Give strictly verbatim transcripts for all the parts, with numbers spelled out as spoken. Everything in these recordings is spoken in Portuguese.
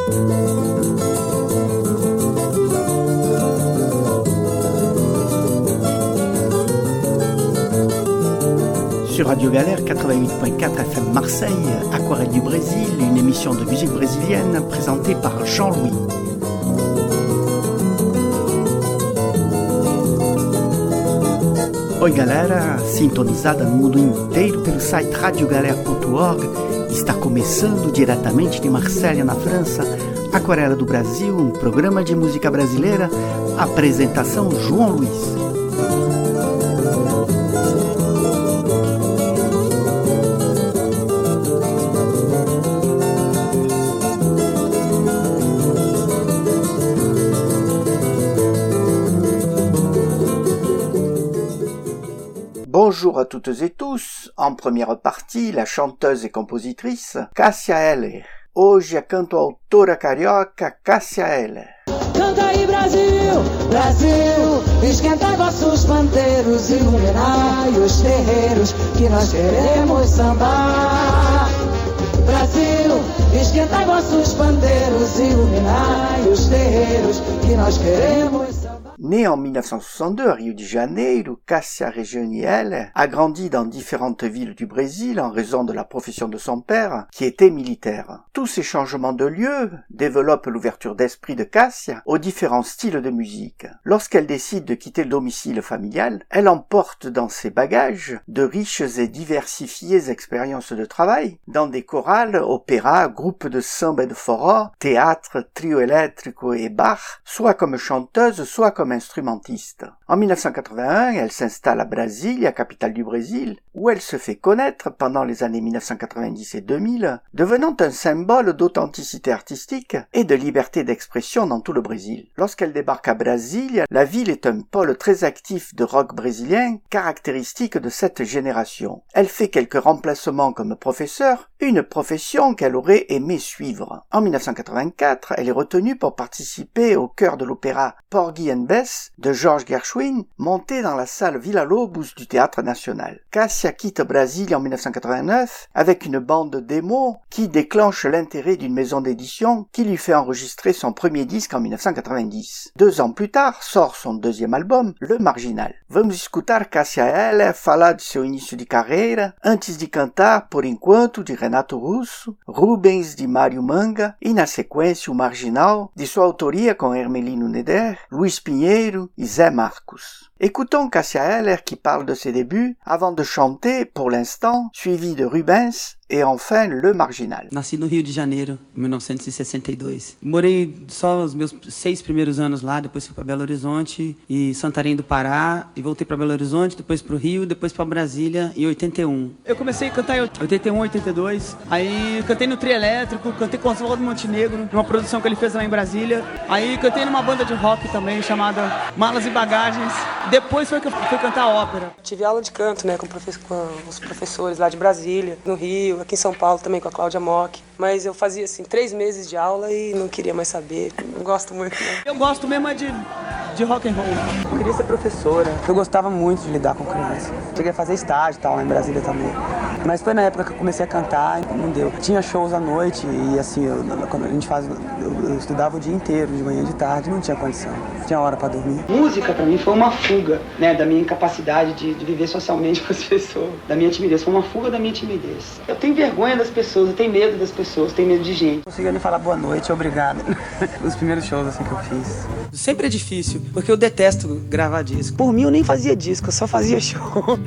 Sur Radio Galère quatre-vingt-huit point quatre F M Marseille, Aquarelle du Brésil, une émission de musique brésilienne présentée par Jean-Louis. Oi galera, sintonizada no mundo inteiro pelo site radio galera ponto org, está começando diretamente de Marselha, na França, Aquarela do Brasil, um programa de música brasileira, apresentação João Luiz. Bonjour à toutes et tous, en première partie, la chanteuse et compositrice Cássia Eller. Hoje a canto-autora carioca Cássia Eller. Canta aí Brasil, Brasil, esquenta vossos pandeiros, iluminai os terreiros, que nós queremos sambar. Brasil, esquenta vossos pandeiros, iluminai os terreiros, que nós queremos sambar. Née en mille neuf cent soixante-deux à Rio de Janeiro, Cássia Regioniel a grandi dans différentes villes du Brésil en raison de la profession de son père, qui était militaire. Tous ces changements de lieu développent l'ouverture d'esprit de Cássia aux différents styles de musique. Lorsqu'elle décide de quitter le domicile familial, elle emporte dans ses bagages de riches et diversifiées expériences de travail dans des chorales, opéras, groupes de samba et de forró, théâtre, trio électrico et bar, soit comme chanteuse, soit comme instrumentiste. En mille neuf cent quatre-vingt-un, elle s'installe à Brasilia, capitale du Brésil, où elle se fait connaître pendant les années mille neuf cent quatre-vingt-dix et deux mille, devenant un symbole d'authenticité artistique et de liberté d'expression dans tout le Brésil. Lorsqu'elle débarque à Brasilia, la ville est un pôle très actif de rock brésilien, caractéristique de cette génération. Elle fait quelques remplacements comme professeure, une profession qu'elle aurait aimé suivre. En mille neuf cent quatre-vingt-quatre, elle est retenue pour participer au chœur de l'opéra Porgy and Bess de George Gershwin, monté dans la salle Villa-Lobos du Théâtre National. Cássia quitte Brasilia en mille neuf cent quatre-vingt-neuf avec une bande démo qui déclenche l'intérêt d'une maison d'édition qui lui fait enregistrer son premier disque en mille neuf cent quatre-vingt-dix. Deux ans plus tard sort son deuxième album, Le Marginal. Vamos escutar Cássia Eller falar de seu início de carreira, antes de cantar Por Enquanto de Renato Russo, Rubens de Mário Manga e na sequência o Marginal de sua autoria com Hermelino Neder, Luiz Pinheiro et Zé Marcos. Écoutons Cássia Eller qui parle de ses débuts avant de chanter, pour l'instant, suivi de Rubens e enfin Le Marginal. Nasci no Rio de Janeiro, em mil novecentos e sessenta e dois. Morei só os meus seis primeiros anos lá, depois fui para Belo Horizonte e Santarém do Pará, e voltei para Belo Horizonte, depois para o Rio, depois para Brasília em oitenta e um. Eu comecei a cantar em oitenta e um, oitenta e dois, aí cantei no Trio Elétrico, cantei com o Oswaldo Montenegro, numa produção que ele fez lá em Brasília. Aí cantei numa banda de rock também, chamada Malas e Bagagens. Depois foi que eu fui cantar ópera. Tive aula de canto, né, com, profe- com os professores lá de Brasília, no Rio, aqui em São Paulo também com a Cláudia Mock. Mas eu fazia, assim, três meses de aula e não queria mais saber. Não gosto muito, não. Eu gosto mesmo é de, de rock and roll. Eu queria ser professora. Eu gostava muito de lidar com criança. Cheguei a fazer estágio e tal, lá em Brasília também. Mas foi na época que eu comecei a cantar e não deu. Tinha shows à noite e, assim, eu, quando a gente faz... Eu, eu estudava o dia inteiro, de manhã e de tarde, não tinha condição. Não tinha hora pra dormir. Música, pra mim, foi uma fuga, né, da minha incapacidade de, de viver socialmente com as pessoas. Da minha timidez. Foi uma fuga da minha timidez. Eu tenho vergonha das pessoas, eu tenho medo das pessoas, eu tenho medo de gente. Não conseguia nem falar boa noite, obrigado. Os primeiros shows, assim, que eu fiz. Sempre é difícil, porque eu detesto gravar disco. Por mim, eu nem fazia disco, eu só fazia show.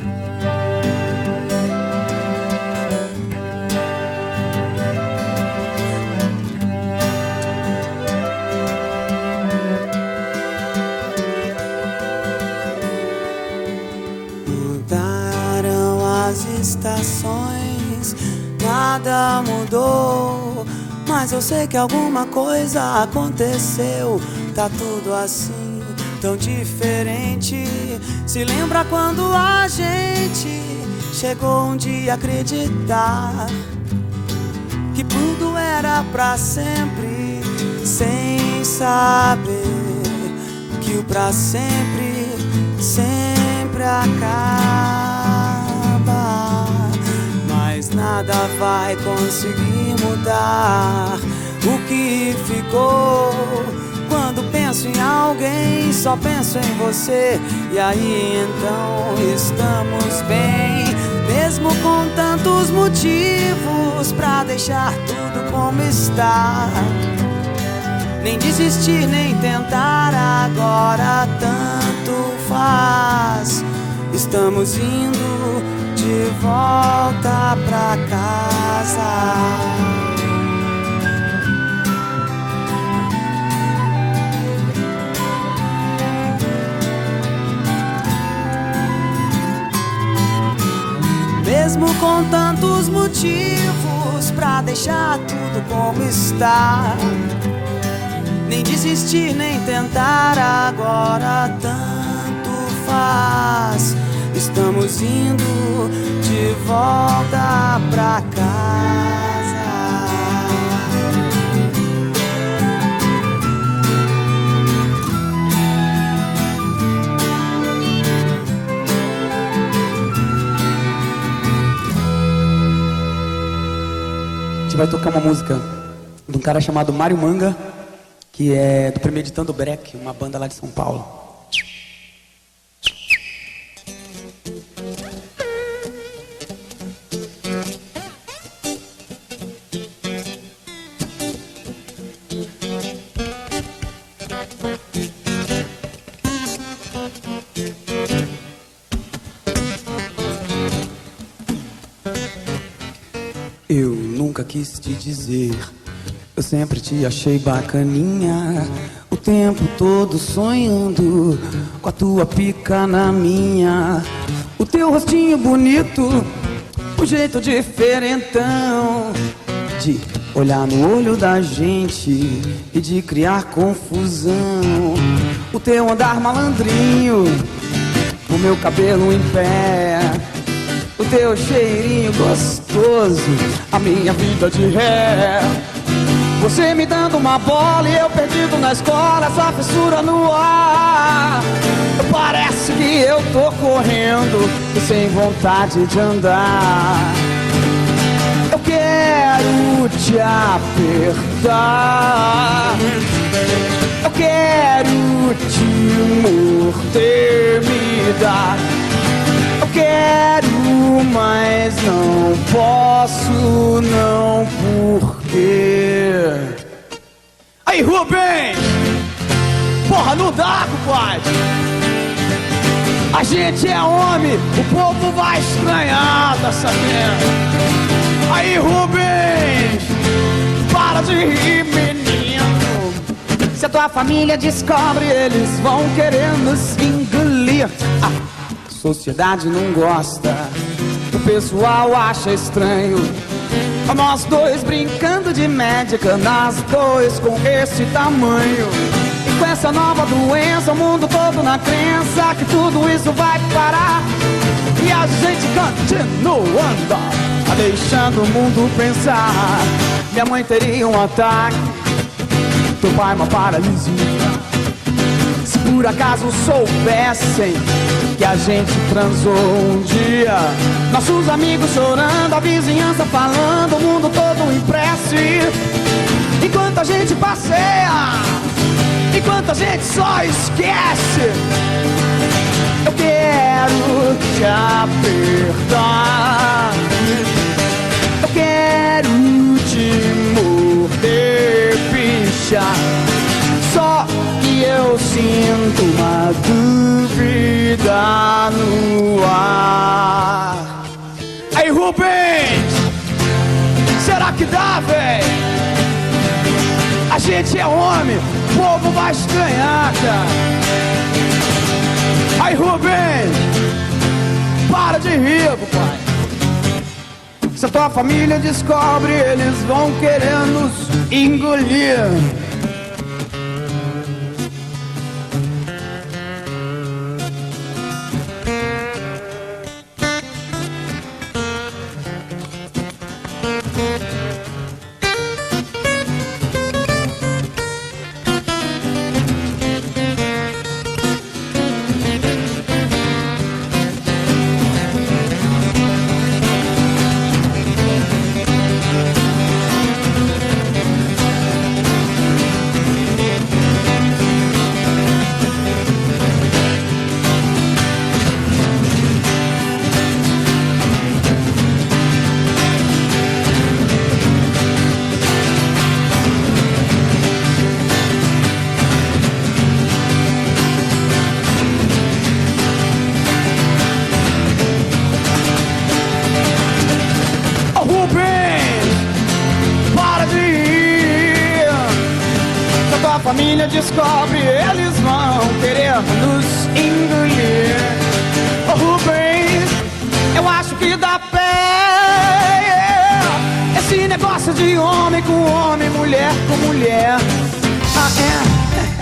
Estações, nada mudou, mas eu sei que alguma coisa aconteceu. Tá tudo assim, tão diferente. Se lembra quando a gente chegou um dia a acreditar que tudo era pra sempre, sem saber que o pra sempre sempre acaba. Mas nada vai conseguir mudar o que ficou. Quando penso em alguém, só penso em você. E aí então estamos bem, mesmo com tantos motivos pra deixar tudo como está. Nem desistir, nem tentar, agora tanto faz. Estamos indo de volta pra casa. Mesmo com tantos motivos pra deixar tudo como está. Nem desistir, nem tentar, agora tanto faz. Estamos indo de volta pra casa. A gente vai tocar uma música de um cara chamado Mário Manga, que é do Premeditando Breck, uma banda lá de São Paulo. Eu nunca quis te dizer, eu sempre te achei bacaninha, o tempo todo sonhando com a tua pica na minha. O teu rostinho bonito, o jeito diferentão de olhar no olho da gente e de criar confusão. O teu andar malandrinho, o meu cabelo em pé, o teu cheirinho gostoso, a minha vida de ré. Você me dando uma bola e eu perdido na escola, essa fissura no ar. Parece que eu tô correndo e sem vontade de andar. Eu quero te apertar, eu quero te morder, me dar. Eu quero, mas não posso, não, porque... Aí, Rubem! Porra, não dá, compadre! A gente é homem, o povo vai estranhar, tá sabendo? Aí, Rubens! Para de rir, menino! Se a tua família descobre, eles vão querer nos engolir. Ah. Sociedade não gosta, o pessoal acha estranho. Nós dois brincando de médica, nós dois com esse tamanho. E com essa nova doença, o mundo todo na crença que tudo isso vai parar. E a gente continuando, deixando o mundo pensar. Minha mãe teria um ataque, teu pai uma paralisia. Se por acaso soubessem que a gente transou um dia, nossos amigos chorando, a vizinhança falando, o mundo todo impresso. Enquanto a gente passeia, enquanto a gente só esquece, eu quero te apertar, eu quero te morder, bicha. Só que eu sinto uma dúvida no ar. Aí, Rubens, será que dá, véi? A gente é homem, o povo vai estranhar, cara. Aí, Rubens, para de rir, pai. Se a tua família descobre, eles vão querer nos engolir. família descobre, eles vão querer nos engolir. Oh, Rubens, eu acho que dá pé. Esse negócio de homem com homem, mulher com mulher. Ah, é.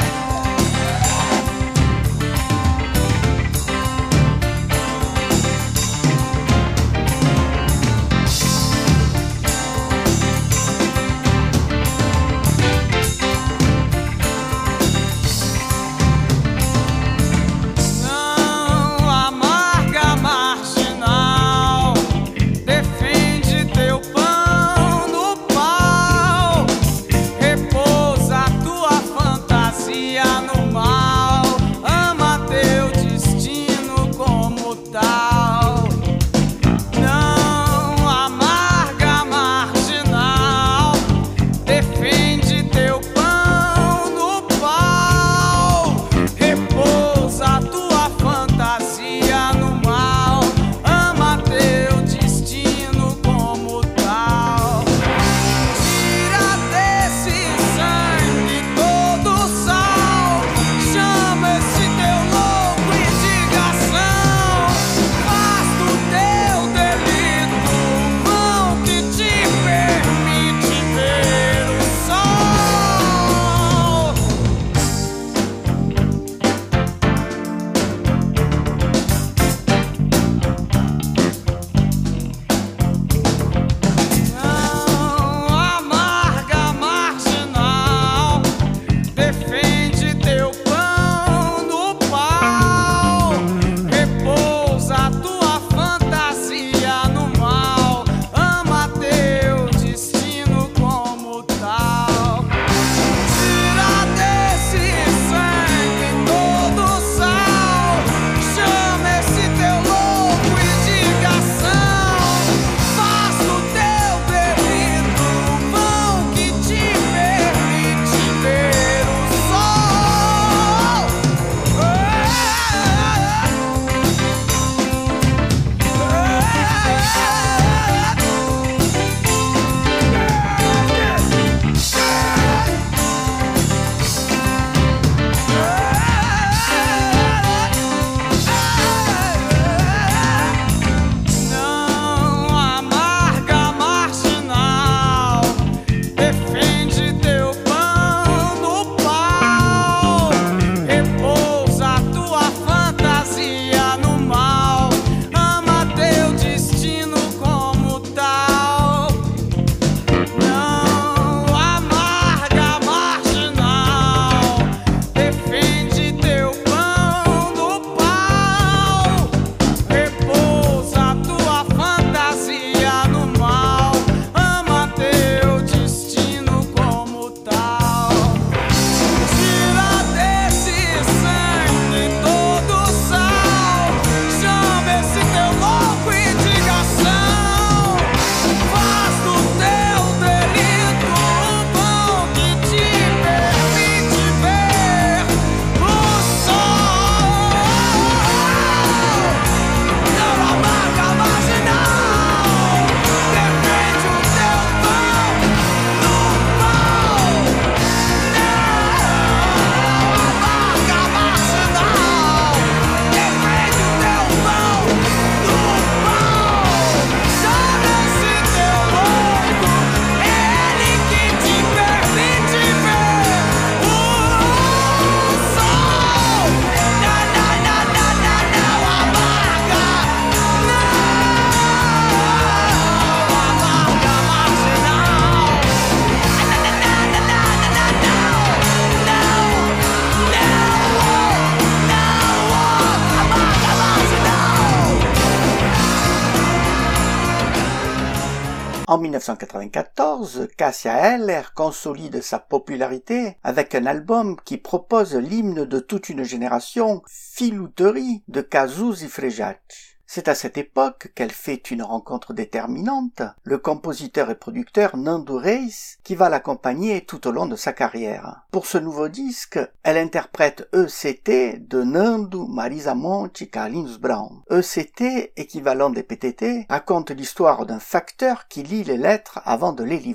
En mille neuf cent quatre-vingt-quatorze, Cássia Eller consolide sa popularité avec un album qui propose l'hymne de toute une génération, Filouteri de Kazuz Ifrejac. C'est à cette époque qu'elle fait une rencontre déterminante, le compositeur et producteur Nando Reis, qui va l'accompagner tout au long de sa carrière. Pour ce nouveau disque, elle interprète E C T de Nando, Marisa Monte et Carlinhos Brown. E C T, équivalent des P T T, raconte l'histoire d'un facteur qui lit les lettres avant de les livrer.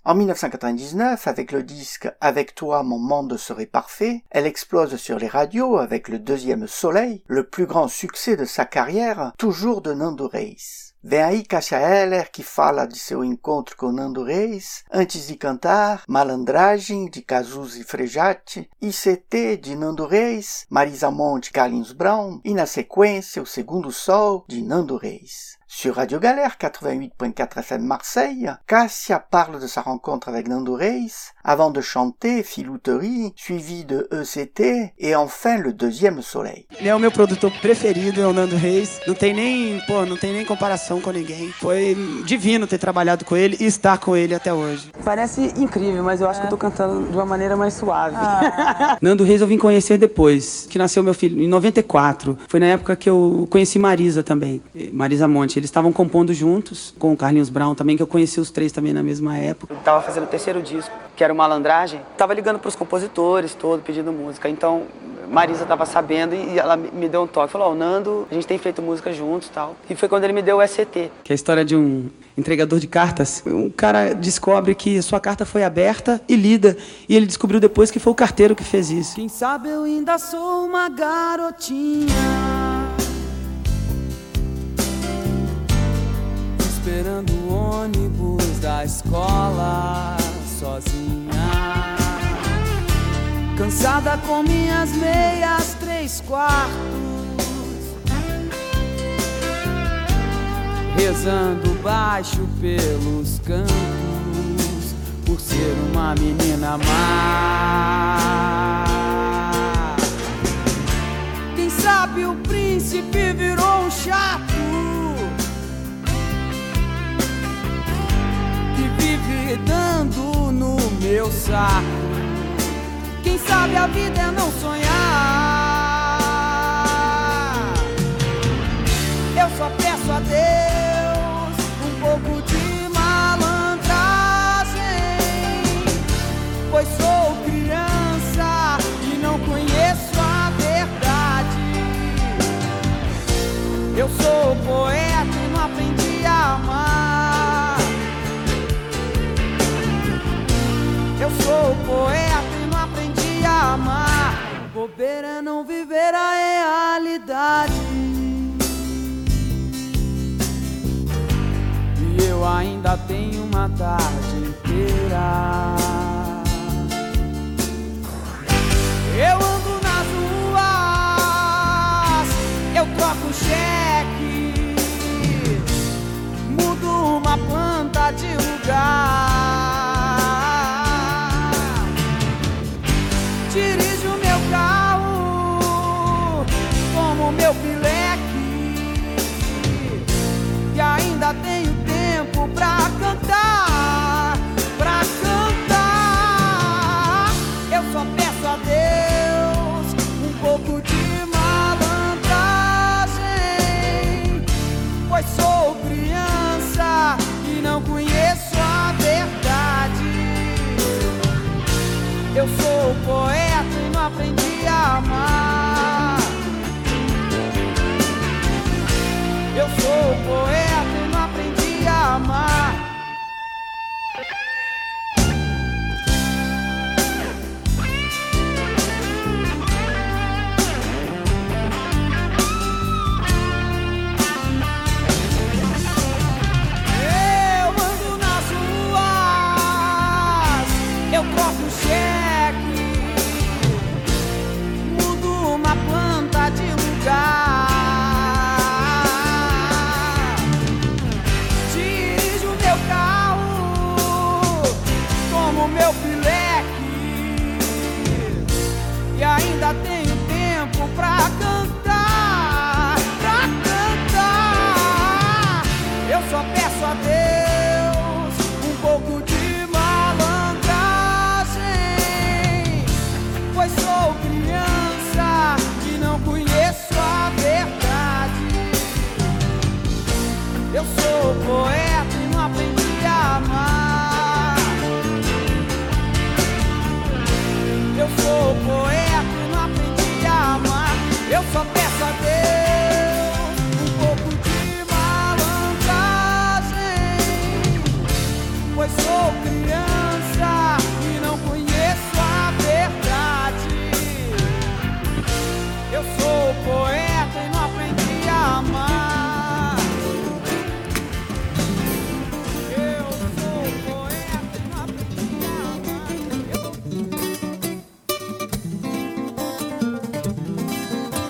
En mille neuf cent quatre-vingt-dix-neuf, avec le disque « Avec toi, mon monde serait parfait », elle explose sur les radios avec le deuxième Soleil, le plus grand succès de sa carrière, toujours de Nando Reis. Vem aí Cássia Eller, que fala de seu encontro com Nando Reis, Antes de Cantar, Malandragem, de Cazuza e Frejati, I C T, de Nando Reis, Marisa Monte, Carlinhos Brown, e na sequência, O Segundo Sol, de Nando Reis. Sur Radio Galère quatre-vingt-huit virgule quatre F M Marseille, Cássia parle de sa rencontre avec Nando Reis, avant de chanter Filouterie, suivi de E C T, e enfin le deuxième Soleil. Ele é o meu produtor preferido, é o Nando Reis. Não tem nem, pô, não tem nem comparação com ninguém. Foi divino ter trabalhado com ele e estar com ele até hoje. Parece incrível, mas eu acho é. que eu tô cantando de uma maneira mais suave. Ah. Nando Reis eu vim conhecer depois, que nasceu meu filho, em noventa e quatro. Foi na época que eu conheci Marisa também, Marisa Monte. Eles estavam compondo juntos, com o Carlinhos Brown também, que eu conheci os três também na mesma época. Eu tava fazendo o terceiro disco, que era o Malandragem. Tava ligando pros compositores, todo, pedindo música. Então, Marisa tava sabendo e ela me deu um toque. Falou, ó, oh, o Nando, a gente tem feito música juntos e tal. E foi quando ele me deu o E C T. Que é a história de um entregador de cartas. Um cara descobre que sua carta foi aberta e lida. E ele descobriu depois que foi o carteiro que fez isso. Quem sabe eu ainda sou uma garotinha, esperando o ônibus da escola sozinha, cansada com minhas meias três quartos, rezando baixo pelos cantos, por ser uma menina má. Quem sabe o príncipe virou um chato que vive dando no meu saco. Quem sabe a vida é não sonhar. Eu só peço a Deus um pouco de malandragem, pois sou criança e não conheço a verdade. Eu sou poeta e não aprendi a amar. Eu sou poeta e não aprendi a amar. Bobeira é não viver a realidade. E eu ainda tenho uma tarde inteira. Eu ando nas ruas, eu troco cheque, mudo uma planta de lugar, dirijo meu carro como meu pileque, e ainda tenho tempo pra cantar, pra cantar. Eu só peço a Deus um pouco de malandragem, pois sou criança e não conheço a verdade. Eu sou poeta e não aprendi a amar. Eu sou poeta e não aprendi a amar. Eu ando nas ruas, eu troco cheque, mudo uma planta de lugar, dirijo meu carro como meu pileque, e ainda tenho tempo pra cantar, pra cantar. Eu só peço a Deus um pouco de malandragem, pois sou criança e não conheço a verdade. Eu sou poeta e não aprendi a amar. Eu sou poeta e não aprendi a amar. Eu só peço a Deus um pouco de malandragem, pois sou criança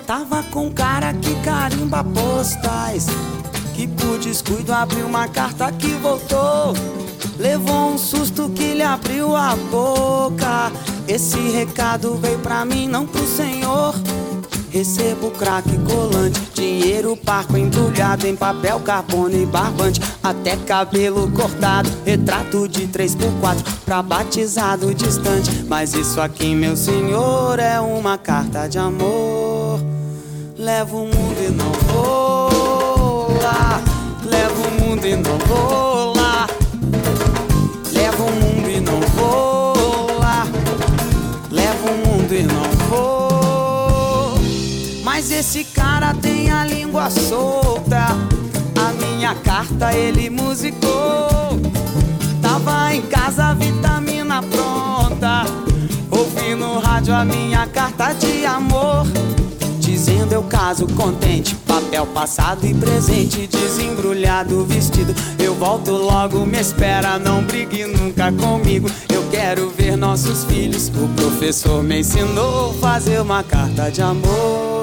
Tava com um cara que carimba postais, que por descuido abriu uma carta que voltou. Levou um susto que lhe abriu a boca. Esse recado veio pra mim, não pro senhor. Recebo crack colante, dinheiro parco embrulhado em papel carbono e barbante, até cabelo cortado, retrato de três por quatro pra batizado distante. Mas isso aqui, meu senhor, é uma carta de amor. Levo o mundo e não vou lá. Levo o mundo e não vou lá. Levo o mundo e não vou lá. Levo o mundo e não vou. Mas esse cara tem a língua solta. A minha carta ele musicou. Tava em casa, vitamina pronta, ouvi no rádio a minha carta de amor, dizendo eu caso contente, papel passado e presente, desembrulhado o vestido. Eu volto logo, me espera, não brigue nunca comigo. Eu quero ver nossos filhos. O professor me ensinou a fazer uma carta de amor.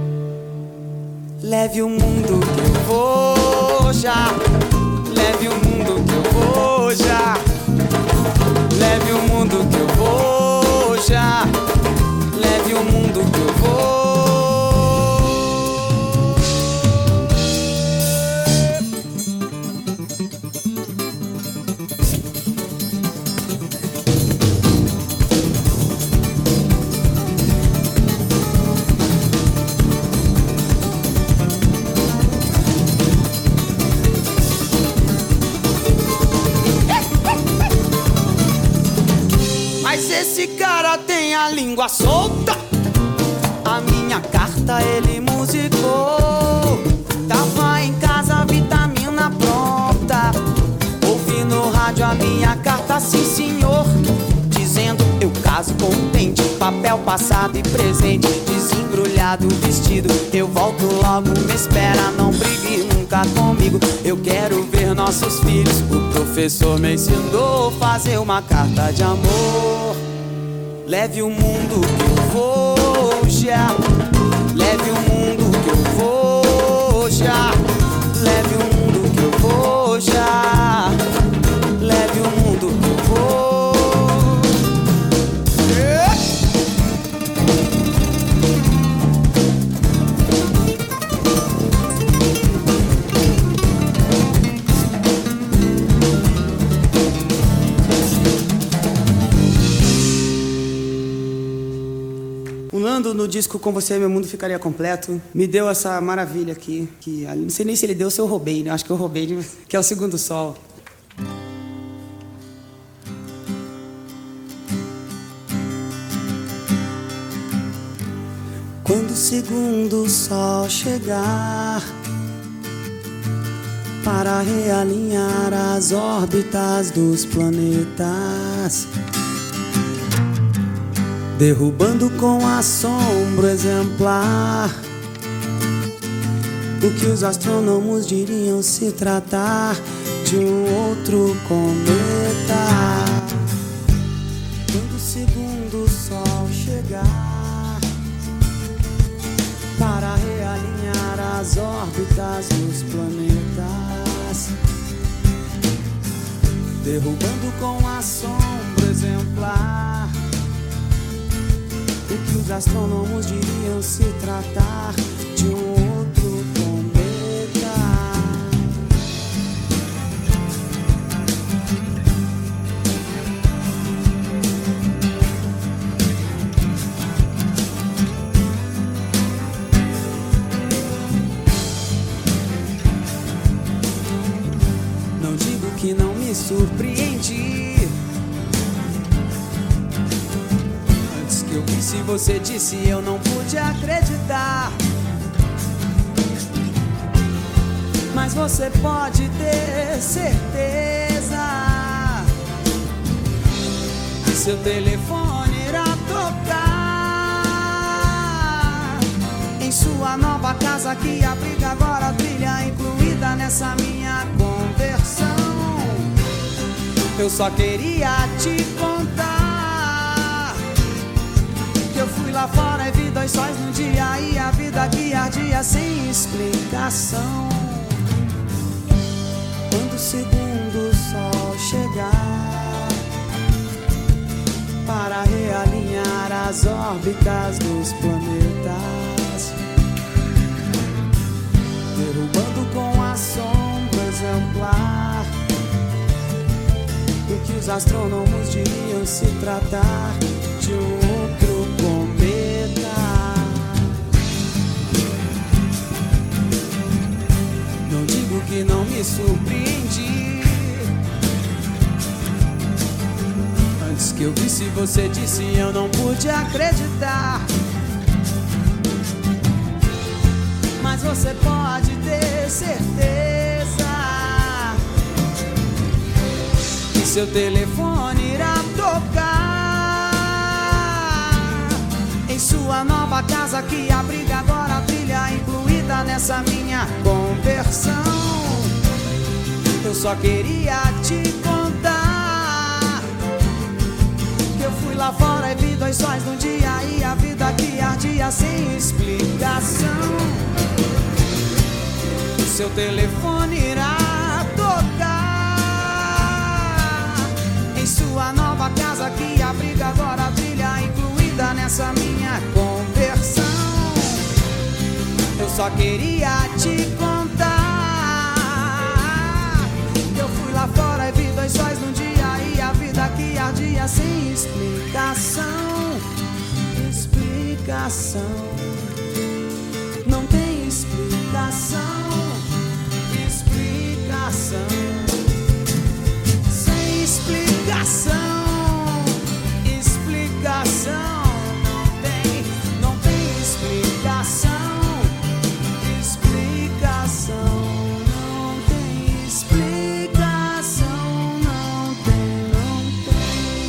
Leve o mundo que eu vou já. Leve o mundo que eu vou já. Leve o mundo que eu vou já. Leve o mundo que eu vou. Mas esse cara tem a língua solta. A minha carta ele musicou. Tava em casa, vitamina pronta, ouvi no rádio a minha carta, sim senhor, dizendo eu caso contente, papel passado e presente, desembrulhado o vestido. Eu volto logo, me espera, não brigue nunca comigo. Eu quero ver nossos filhos. O professor me ensinou a fazer uma carta de amor. Leve o mundo que eu vou já. Leve o mundo que eu vou já. Leve o mundo que eu vou já. Leve o mundo que eu vou. Yeah. O Nando, no disco Com Você Meu Mundo Ficaria Completo, me deu essa maravilha aqui, que não sei nem se ele deu ou se eu roubei, né? Acho que eu roubei, que é o Segundo Sol. Quando o segundo sol chegar para realinhar as órbitas dos planetas, derrubando com assombro exemplar o que os astrônomos diriam se tratar de um outro cometa. Quando o segundo sol chegar para realinhar as órbitas dos planetas, derrubando com assombro exemplar o que os astrônomos diriam se tratar de um outro cometa. Não digo que não me surpreendi. Eu vi se você disse, eu não pude acreditar. Mas você pode ter certeza que seu telefone irá tocar em sua nova casa que abriga agora a trilha incluída nessa minha conversão. Eu só queria te contar. Eu fui lá fora fora e vi dois sóis num dia e a vida que ardia sem explicação. Quando o segundo sol chegar para realinhar as órbitas dos planetas, derrubando com a sombra exemplar do que os astrônomos diriam se tratar de um outro cometa. Não digo que não me surpreendi. Antes que eu visse você disse eu não pude acreditar. Mas você pode ter certeza que seu telefone irá tocar em sua nova casa que abriga agora a trilha incluída nessa minha conversão. Eu só queria te contar que eu fui lá fora e vi dois sóis num dia e a vida que ardia sem explicação. Seu telefone irá tocar em sua nova casa que abriga agora a trilha incluída nessa minha conversão. Eu só queria te contar que eu fui lá fora e vi dois sóis num dia e a vida que ardia sem explicação. Explicação. Não tem explicação. Explicação. Sem explicação. Explicação. Não tem, não tem explicação. Explicação. Não tem explicação. Não tem, não tem.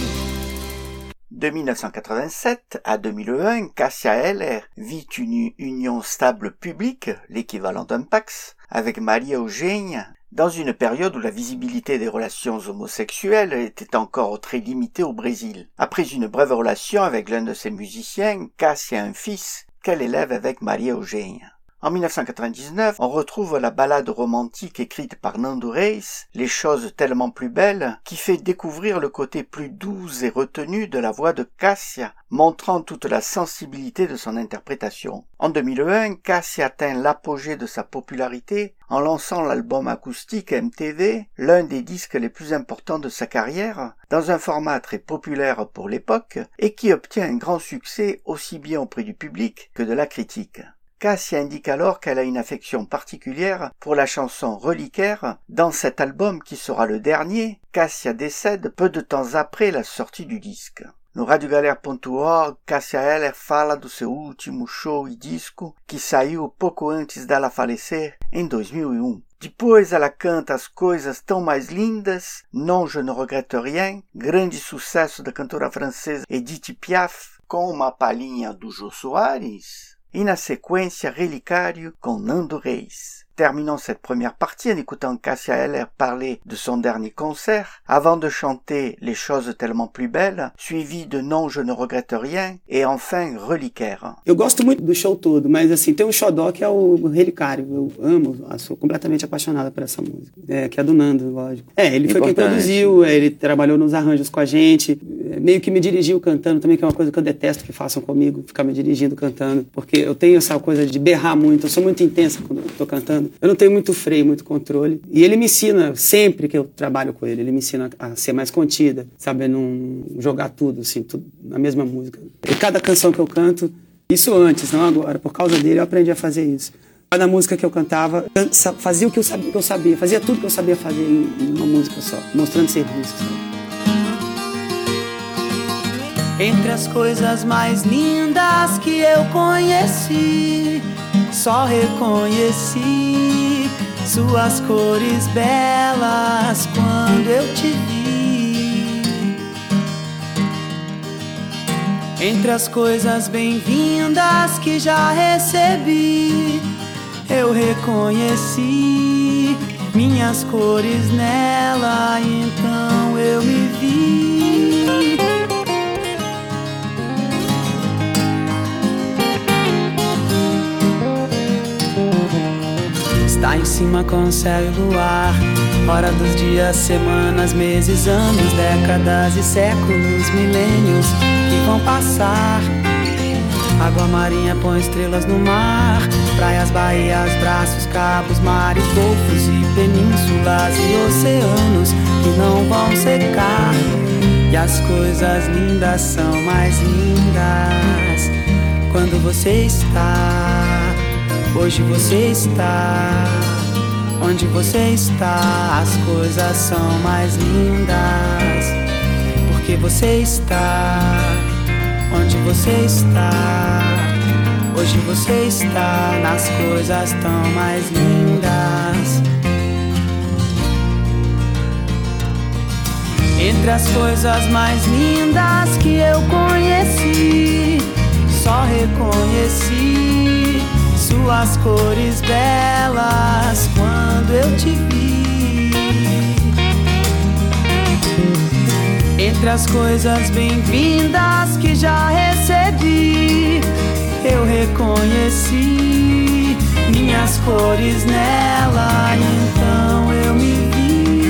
De mille neuf cent quatre-vingt-sept à deux mille un, Cássia Eller vit une union stable publique, l'équivalent d'un Pax, avec Maria Eugênia, dans une période où la visibilité des relations homosexuelles était encore très limitée au Brésil. Après une brève relation avec l'un de ses musiciens, Cássia a un fils qu'elle élève avec Maria Eugênia. En mille neuf cent quatre-vingt-dix-neuf, on retrouve la ballade romantique écrite par Nando Reis, Les choses tellement plus belles, qui fait découvrir le côté plus doux et retenu de la voix de Cássia, montrant toute la sensibilité de son interprétation. En deux mille un, Cássia atteint l'apogée de sa popularité en lançant l'album acoustique M T V, l'un des disques les plus importants de sa carrière, dans un format très populaire pour l'époque et qui obtient un grand succès aussi bien auprès du public que de la critique. Cássia indique alors qu'elle a une affection particulière pour la chanson Reliquaire. Dans cet album qui sera le dernier, Cássia décède peu de temps après la sortie du disque. No radio galera ponto org, Cássia Eller fala do seu último show e disco que saiu pouco antes dela falecer em dois mil e um. Depois ela canta as coisas tão mais lindas, Non je ne regrette rien, grande sucesso da cantora francesa Edith Piaf, com uma palhinha do Jô Soares, et na sequência Relicário com Nando Reis. Terminons cette première partie en écoutant Cássia Eller parler de son dernier concert, avant de chanter Les choses tellement plus belles, suivi de Non je ne regrette rien, et enfin Reliquaire. Eu gosto muito do show todo, mas assim, tem um xodó que é o Relicário. Eu amo, sou completamente apaixonada por essa música, é, que é do Nando, lógico. É, ele foi Importante. Quem produziu, ele trabalhou nos arranjos com a gente, meio que me dirigiu cantando também, que é uma coisa que eu detesto que façam comigo, ficar me dirigindo cantando, porque eu tenho essa coisa de berrar muito, eu sou muito intensa quando eu tô cantando. Eu não tenho muito freio, muito controle. E ele me ensina, sempre que eu trabalho com ele, ele me ensina a ser mais contida, sabe? Não jogar tudo, assim, tudo na mesma música. E cada canção que eu canto, isso antes, não agora, por causa dele eu aprendi a fazer isso. Cada música que eu cantava, fazia o que eu sabia, que eu sabia fazia tudo que eu sabia fazer em uma música só, mostrando serviço, sabe? Entre as coisas mais lindas que eu conheci, só reconheci suas cores belas quando eu te vi. Entre as coisas bem-vindas que já recebi, eu reconheci minhas cores nela, então eu me vi. Lá em cima com céu e luar, hora dos dias, semanas, meses, anos, décadas e séculos, milênios que vão passar. Água marinha põe estrelas no mar, praias, baías, braços, cabos, mares, golfos e penínsulas e oceanos que não vão secar. E as coisas lindas são mais lindas quando você está, hoje você está, onde você está. As coisas são mais lindas porque você está, onde você está, hoje você está. Nas coisas tão mais lindas. Entre as coisas mais lindas que eu conheci, só reconheci suas cores belas quando eu te vi. Entre as coisas bem-vindas que já recebi, eu reconheci minhas cores nela, então eu me vi.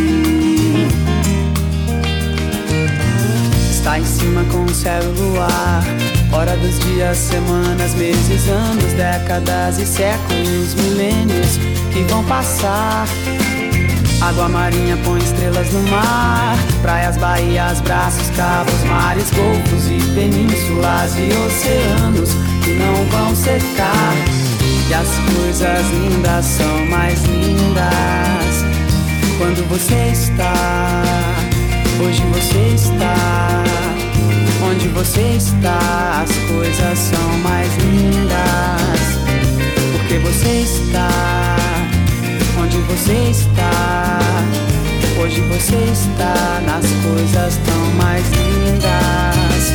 Está em cima com o céu e o luar, hora dos dias, semanas, meses, anos, décadas e séculos, milênios que vão passar. Água marinha põe estrelas no mar, praias, baías, braços, cabos, mares, golfos e penínsulas e oceanos que não vão secar. E as coisas lindas são mais lindas quando você está, hoje você está, onde você está. As coisas são mais lindas porque você está, onde você está, hoje você está. Nas coisas tão mais lindas.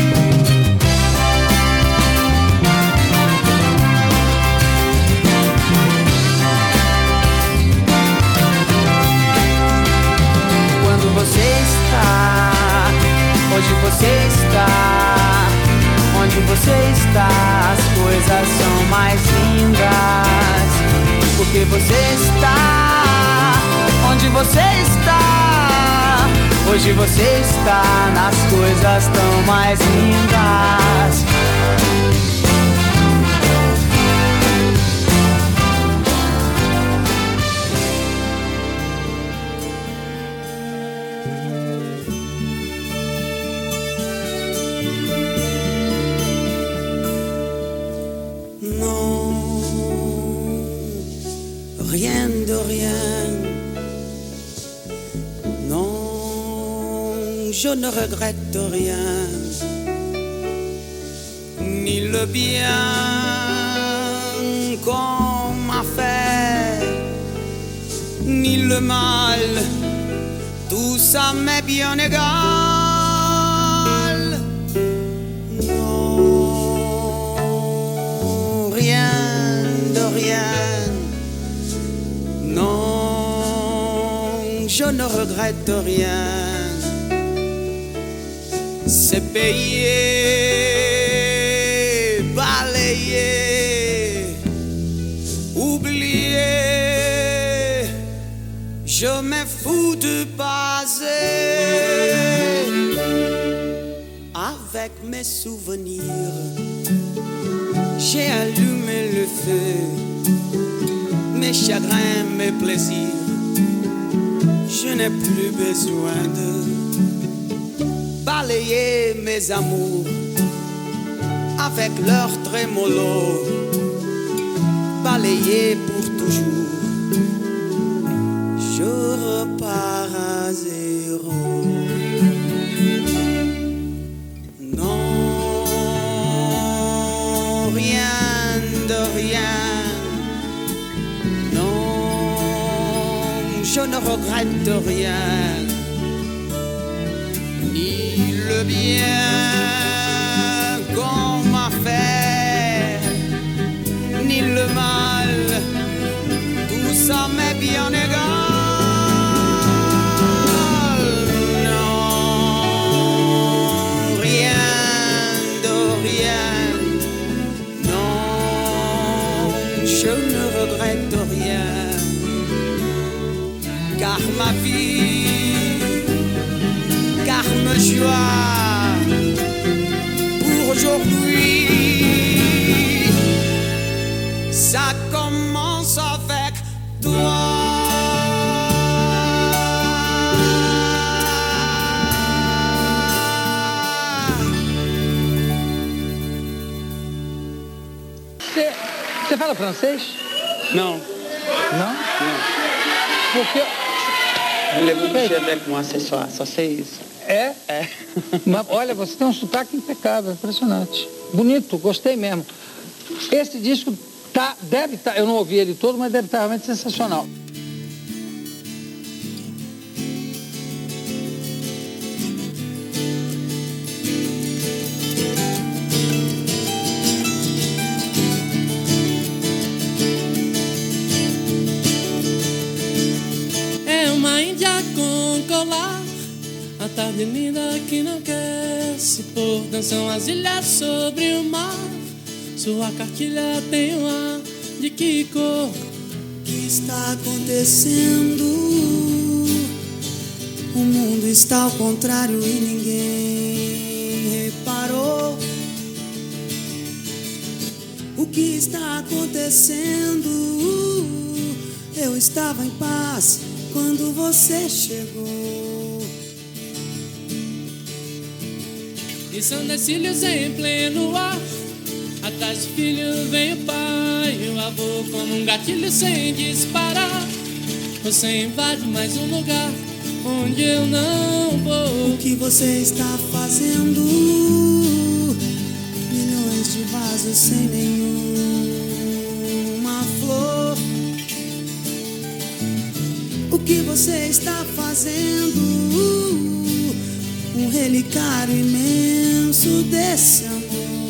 Quando você está, hoje você está, onde você está. As coisas são mais lindas porque você está, onde você está, hoje você está. Nas coisas tão mais lindas. Rien de rien, non, je ne regrette rien, ni le bien qu'on m'a fait, ni le mal, tout ça m'est bien égal. Non, rien de rien. Je ne regrette rien. C'est payé, balayé, oublié. Je me fous du passé. Avec mes souvenirs, j'ai allumé le feu. Mes chagrins, mes plaisirs, je n'ai plus besoin de balayer mes amours avec leur trémolo, balayer pour toujours. Je repars à zéro. Non, rien de rien. Je ne regrette rien, ni le bien qu'on m'a fait, ni le mal, tout ça m'est bien égal. Non, rien de rien, non, je ne regrette rien. ma vie, car ma joie pour aujourd'hui, ça commence avec toi. Você fala francês? Não. Não? Não. Porque... Voulez-vous coucher avec moi ce soir? Só sei isso. É? É. Mas, olha, você tem um sotaque impecável, impressionante. Bonito, gostei mesmo. Esse disco tá, deve estar, tá, eu não ouvi ele todo, mas deve estar realmente sensacional. A tarde linda que não quer se pôr, dançam as ilhas sobre o mar. Sua cartilha tem um ar de que cor? O que está acontecendo? O mundo está ao contrário e ninguém reparou. O que está acontecendo? Eu estava em paz quando você chegou. E são decílios em pleno ar. Atrás do filho vem o pai e o avô como um gatilho sem disparar. Você invade mais um lugar onde eu não vou. O que você está fazendo? Milhões de vasos sem nenhuma flor. O que você está fazendo? Um relicário imenso desse amor.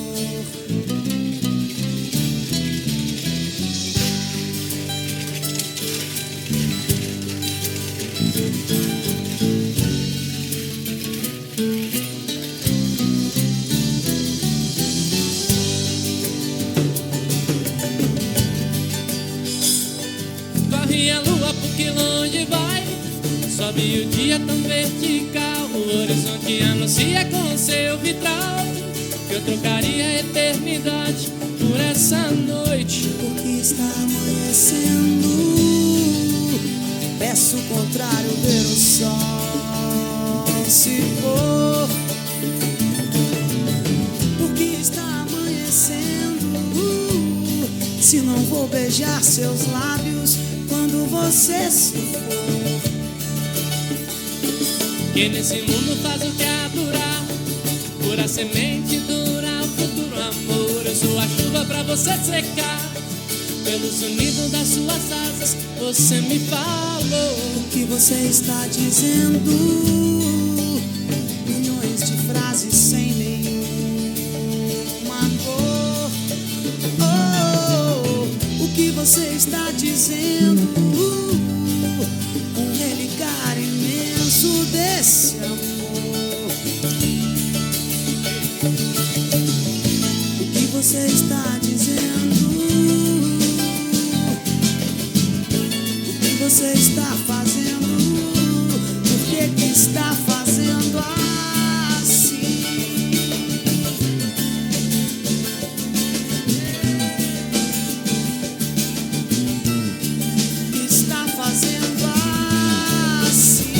Corre a lua porque longe vai, sobe o dia tão vertical. O horizonte anuncia com seu vitral que eu trocaria a eternidade por essa noite. Porque está amanhecendo, peço o contrário, ver o sol se pôr. Porque está amanhecendo, se não vou beijar seus lábios quando você se for. Que nesse mundo faz o que há durar, pura semente dura o futuro amor. Eu sou a chuva pra você secar, pelo sonido das suas asas você me falou. O que você está dizendo? Milhões de frases sem nenhuma cor. Oh, o que você está dizendo? Um relicário imenso desse amor. O que você está dizendo? O que você está fazendo? Por que que está fazendo assim? Está fazendo assim.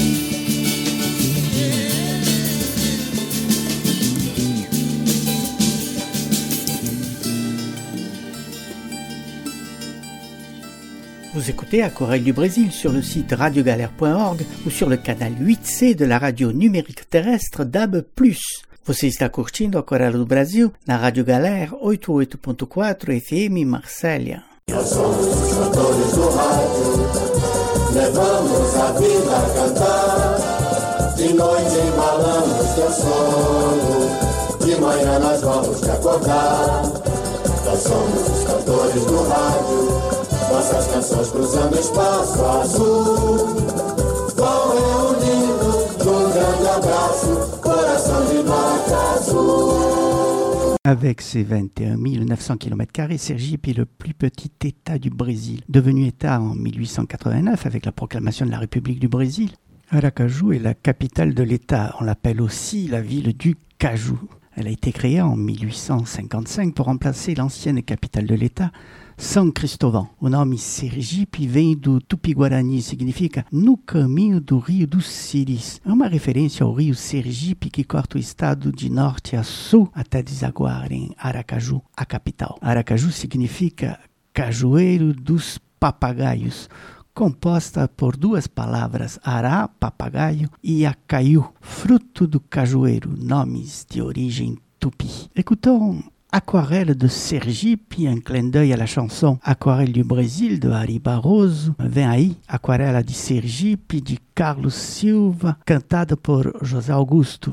Vous écoutez Aquarelle du Brésil sur le site radiogalère point org ou sur le canal huit C de la radio numérique terrestre D A B plus. Você está curtindo Aquarelle do Brasil na Rádio Galera oitenta e oito ponto quatro F M Marsella. Nós somos os cantores do rádio, levamos a vida a cantar. De noite embalamos teu sono, de manhã nós vamos te acordar. Nós somos os cantores do rádio, nossas canções cruzando espaço azul. Vão reunindo num grande abraço, coração de nota azul. Avec ses vingt et un mille neuf cents kilomètres carrés, Sergipe est le plus petit État du Brésil. Devenu État en mille huit cent quatre-vingt-neuf avec la proclamation de la République du Brésil, Aracaju est la capitale de l'État. On l'appelle aussi la ville du cajou. Elle a été créée en mille huit cent cinquante-cinq pour remplacer l'ancienne capitale de l'État, São Cristóvão. O nome Sergipe vem do Tupi-Guarani e significa no caminho do Rio dos Siris. É uma referência ao rio Sergipe que corta o estado de norte a sul até desaguar em Aracaju, a capital. Aracaju significa cajueiro dos papagaios, composta por duas palavras, ará, papagaio, e acaiu, fruto do cajueiro, nomes de origem tupi. Écoutons Aquarelle de Sergipe, un clin d'œil à la chanson Aquarelle du Brésil de Ari Barroso. Vem aí, Aquarela de Sergipe de Carlos Silva, cantada por José Augusto.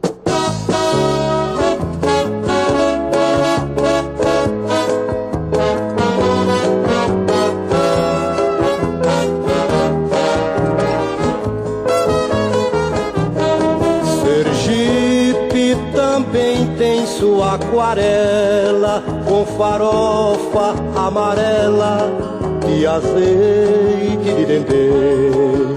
Sua aquarela com farofa amarela e azeite de dendê.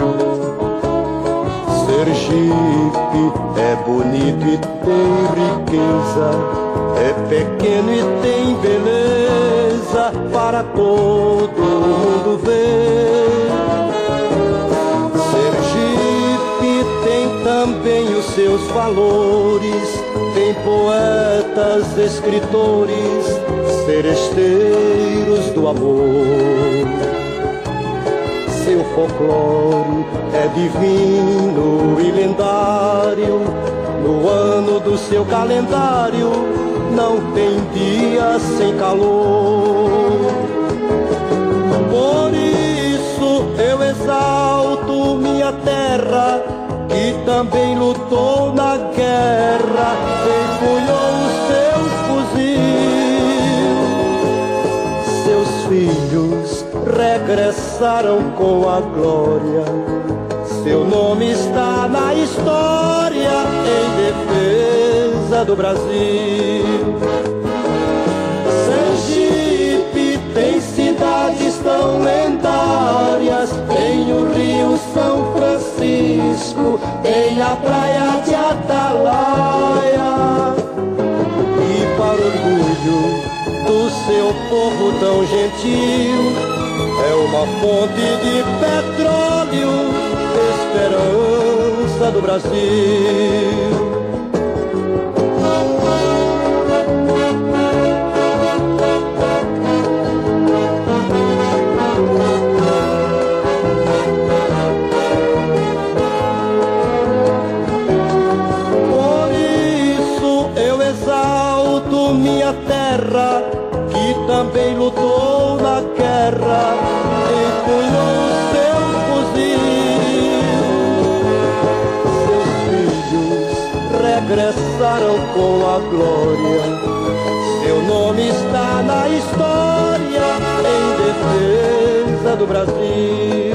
Sergipe é bonito e tem riqueza, é pequeno e tem beleza para todo mundo ver. Sergipe tem também os seus valores, tem poetas, escritores, seresteiros do amor. Seu folclore é divino e lendário. No ano do seu calendário não tem dia sem calor. Por isso eu exalto minha terra, que também lutou na guerra, empunhou o seu fuzil. Seus filhos regressaram com a glória, seu nome está na história em defesa do Brasil. Sergipe tem cidades tão lendárias, tem o Rio São Francisco, tem a praia de Atalaia. E para orgulho do seu povo tão gentil, é uma fonte de petróleo, esperança do Brasil. Minha terra, que também lutou na guerra, empunhou seu fuzil. Seus filhos regressaram com a glória, seu nome está na história em defesa do Brasil.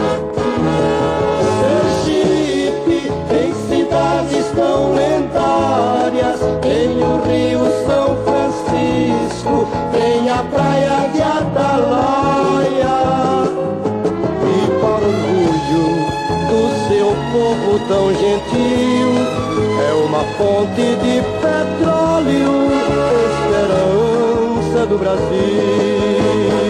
Sergipe tem cidades tão lendárias, tem o Rio São Francisco, tem a praia de Atalaia. E para orgulho do seu povo tão gentil, é uma fonte de petróleo, esperança do Brasil.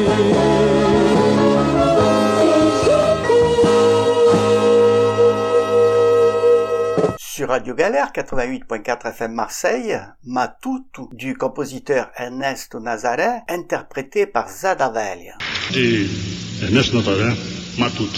Sur Radio Galère quatre-vingt-huit point quatre F M Marseille, Matuto du compositeur Ernesto Nazaré, interprété par Zada Velha. Et Ernesto Nazaré, Matuto.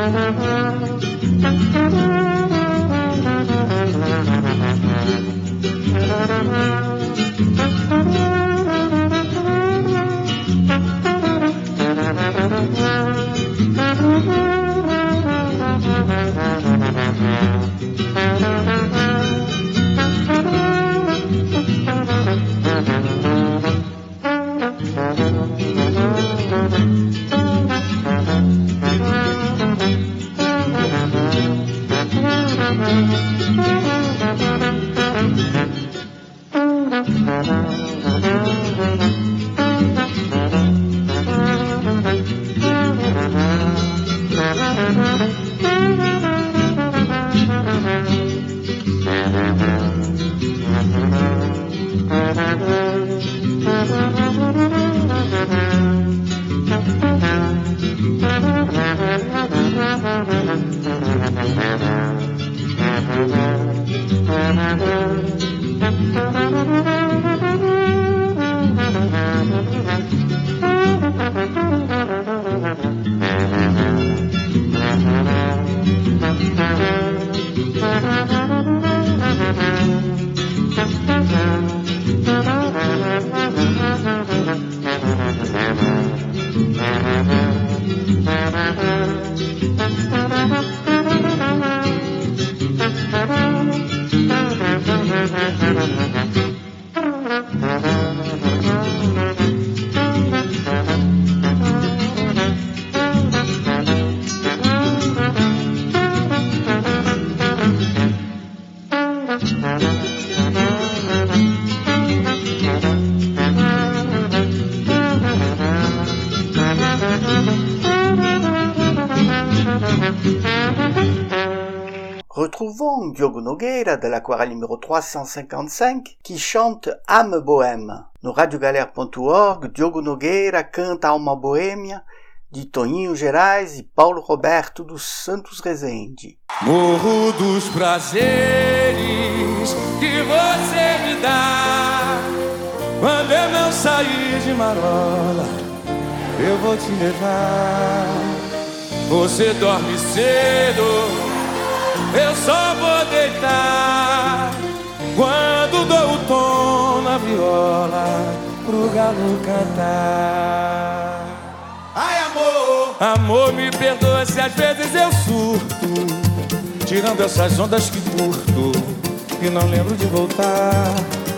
Retrouvons Diogo Nogueira de l'aquarelle numéro trois cent cinquante-cinq qui chante Âme Boême. No radio galère ponto org, Diogo Nogueira canta Alma Boêmia de Toninho Gerais e Paulo Roberto dos Santos Rezende. Morro dos prazeres que você me dá. Quando eu não sair de marola, eu vou te levar. Você dorme cedo, eu só vou deitar. Quando dou o tom na viola pro galo cantar. Ai, amor, amor, me perdoa se às vezes eu surto, tirando essas ondas que curto e não lembro de voltar.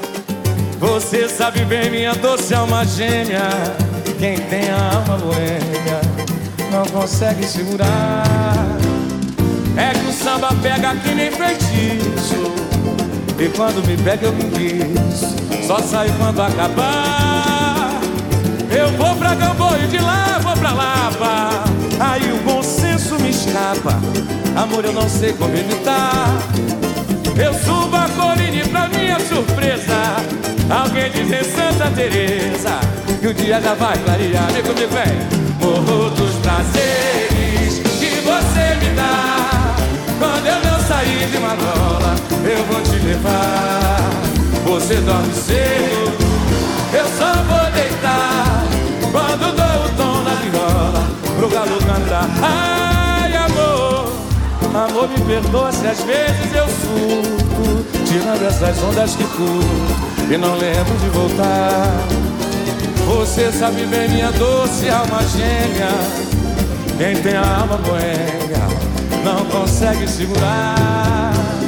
Você sabe bem, minha doce alma gêmea, quem tem a alma boêmia não consegue segurar. É que o samba pega que nem feitiço, e quando me pega eu me enguiço, só saio quando acabar. Eu vou pra Gamboa e de lá vou pra Lapa, aí o bom senso me escapa. Amor, eu não sei como evitar. Eu subo a colina pra minha surpresa, alguém diz em Santa Teresa que o dia já vai clarear. Vem comigo, vem. Morro dos prazeres que você me dá. Quando eu não sair de marola, eu vou te levar. Você dorme cedo, eu só vou deitar. Quando dou o tom na viola pro galo cantar. Ai, amor, amor, me perdoa se às vezes eu surto, tirando essas ondas que curto e não lembro de voltar. Você sabe bem, minha doce alma gêmea, quem tem a alma boêmia não consegue segurar.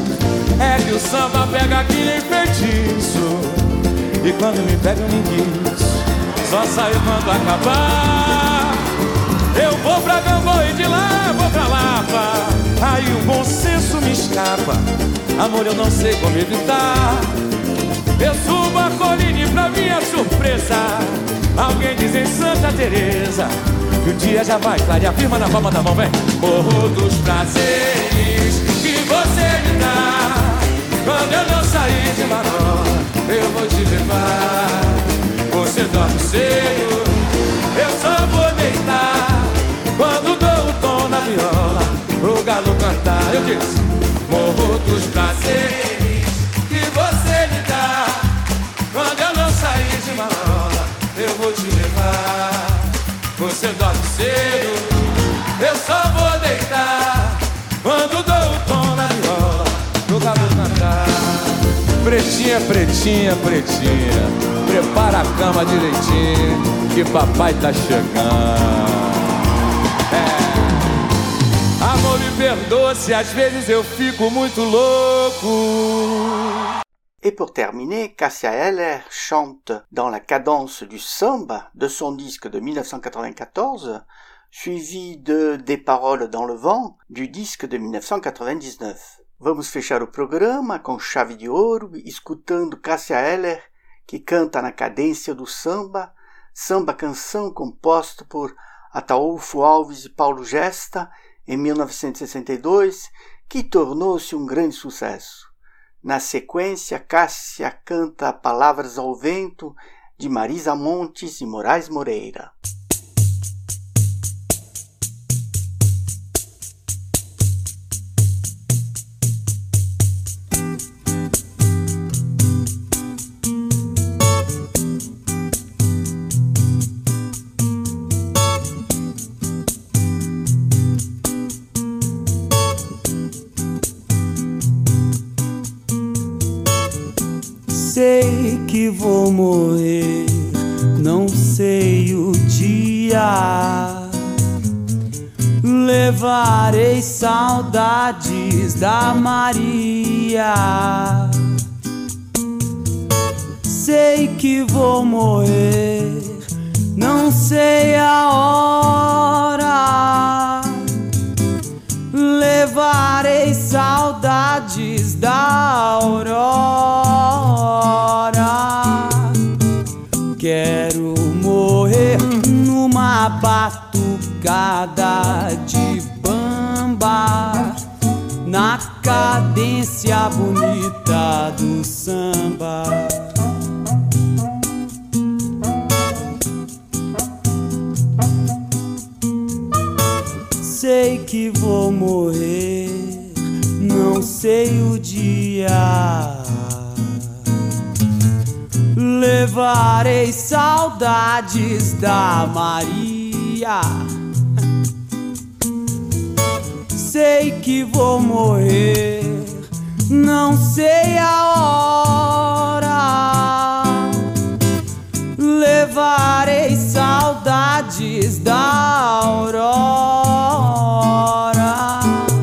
É que o samba pega que nem feitiço, e quando me pega eu me enguiço, só saio quando acabar. Eu vou pra Gamboa e de lá vou pra Lapa, aí o bom senso me escapa. Amor, eu não sei como evitar. Eu subo a colina e pra minha surpresa, alguém diz em Santa Teresa que o dia já vai clarear. Firma na palma da mão, vem. Morro dos prazeres que você me dá. Quando eu não sair de marola, eu vou te levar. Você dorme cedo, eu só vou deitar. Quando dou o tom na viola pro galo cantar. Eu disse, morro dos prazeres que você me dá. Quando eu não sair de marola, eu vou te levar. Você dorme cedo, eu só vou deitar. Pretinha, pretinha, pretinha, prepara a cama direitinho, que papai tá chegando. É. Amor, me perdoa se às vezes eu fico muito louco. Et pour terminer, Cássia Eller chante dans la cadence du samba de son disque de mille neuf cent quatre-vingt-quatorze, suivi de Des Paroles dans le Vent du disque de mille neuf cent quatre-vingt-dix-neuf. Vamos fechar o programa com chave de ouro, escutando Cássia Eller, que canta na cadência do samba, samba-canção composto por Ataúfo Alves e Paulo Gesta em mil novecentos e sessenta e dois, que tornou-se um grande sucesso. Na sequência, Cássia canta Palavras ao Vento, de Marisa Montes e Moraes Moreira. Sei que vou morrer, não sei o dia. Levarei saudades da Maria. Sei que vou morrer, não sei a hora. Levarei saudades da aurora. Quero morrer numa batucada de bamba, na cadência bonita do samba. Sei que vou morrer, não sei o dia. Levarei saudades da Maria. Sei que vou morrer, não sei a hora. Levarei saudades da aurora.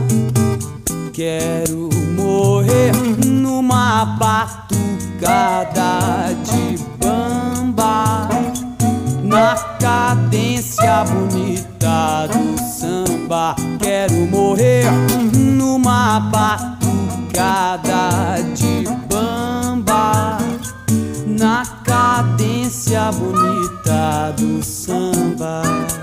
Quero morrer numa batucada de bamba, na cadência bonita do samba. Quero morrer numa batucada de bamba, na cadência bonita do samba.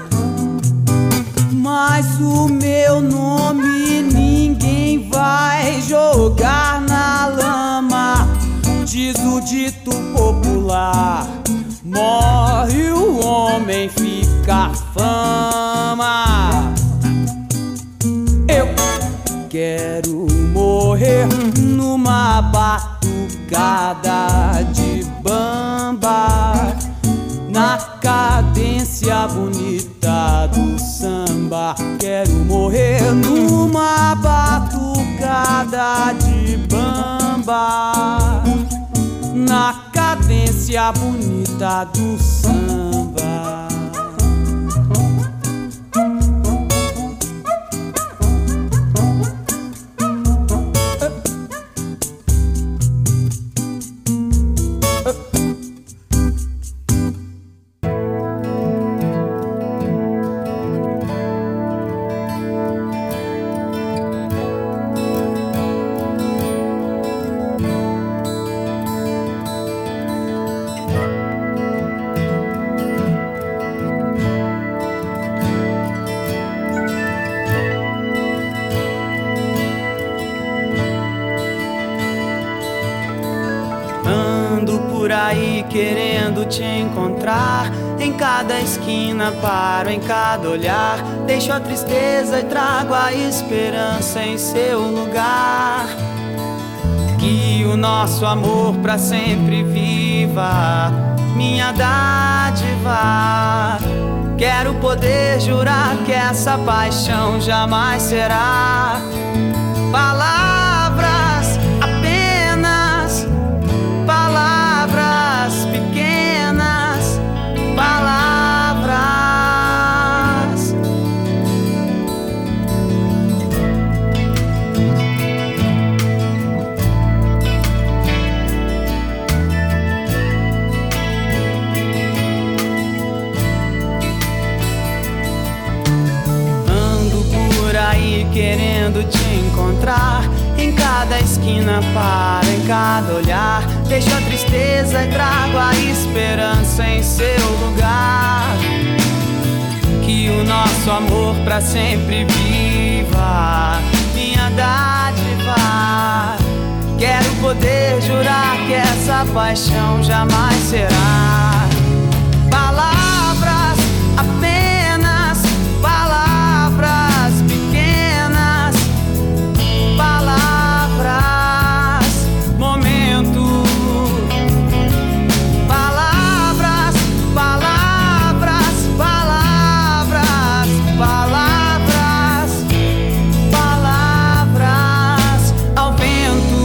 Mas o meu nome ninguém vai jogar na lama. Diz o dito popular, morre o homem, fica a fama. Eu quero morrer numa batucada de bamba, na cadência bonita do samba. Quero morrer numa batucada de bamba, na cadência bonita do samba. Querendo te encontrar, em cada esquina paro, em cada olhar. Deixo a tristeza e trago a esperança em seu lugar. Que o nosso amor pra sempre viva, minha dádiva. Quero poder jurar que essa paixão jamais será palavras apenas, aí querendo te encontrar. Em cada esquina paro, em cada olhar. Deixo a tristeza e trago a esperança em seu lugar. Que o nosso amor pra sempre viva, minha dádiva. Quero poder jurar que essa paixão jamais será palavras, apenas palavras pequenas, palavras, momento. Palavras, palavras, palavras, palavras, palavras ao vento.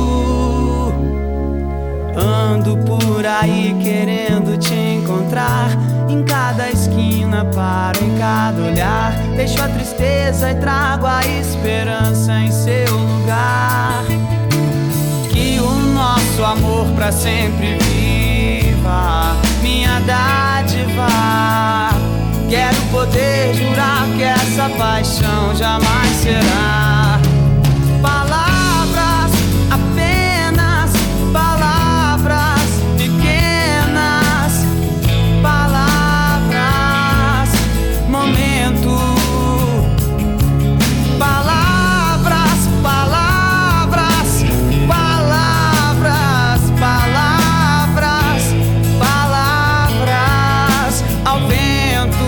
Ando por aí querendo te encontrar. Em cada esquina paro, em cada olhar. Deixo a tristeza e trago a esperança em seu lugar. Que o nosso amor pra sempre viva, minha dádiva. Quero poder jurar que essa paixão jamais será palavras, apenas palavras pequenas, palavras, momento. Palavras, palavras, palavras, palavras, palavras ao vento.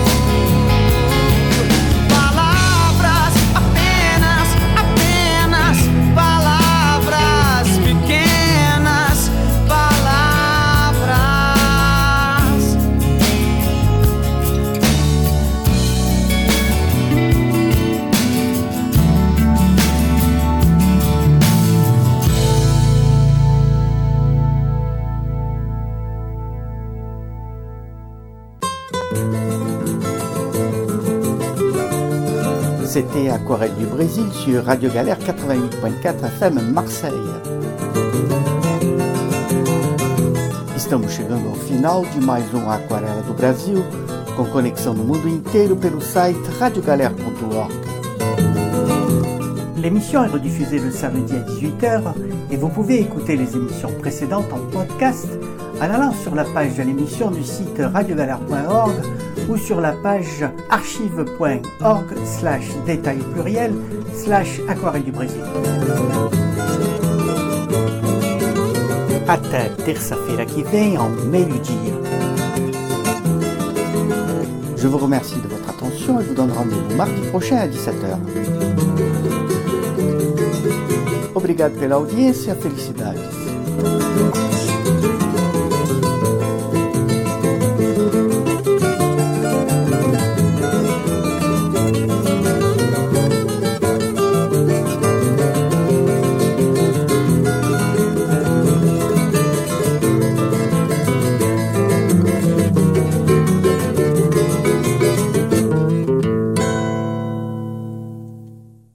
Palavras, apenas, apenas palavras pequenas, palavras. C'était Aquarelle du Brésil sur Radio Galère quatre-vingt-huit point quatre F M Marseille. Estamos chegando ao final de mais um Aquarela do Brasil, com conexão no mundo inteiro pelo site radio galère point org. L'émission est rediffusée le samedi à dix-huit heures et vous pouvez écouter les émissions précédentes en podcast en allant sur la page de l'émission du site radio galère point org ou sur la page archive point org slash détail pluriel slash aquarelle du Brésil. Até terça-feira que vem ao meio-dia. Je vous remercie de votre attention et vous donne rendez-vous mardi prochain à dix-sept heures. Obrigado pela audiência, felicidades.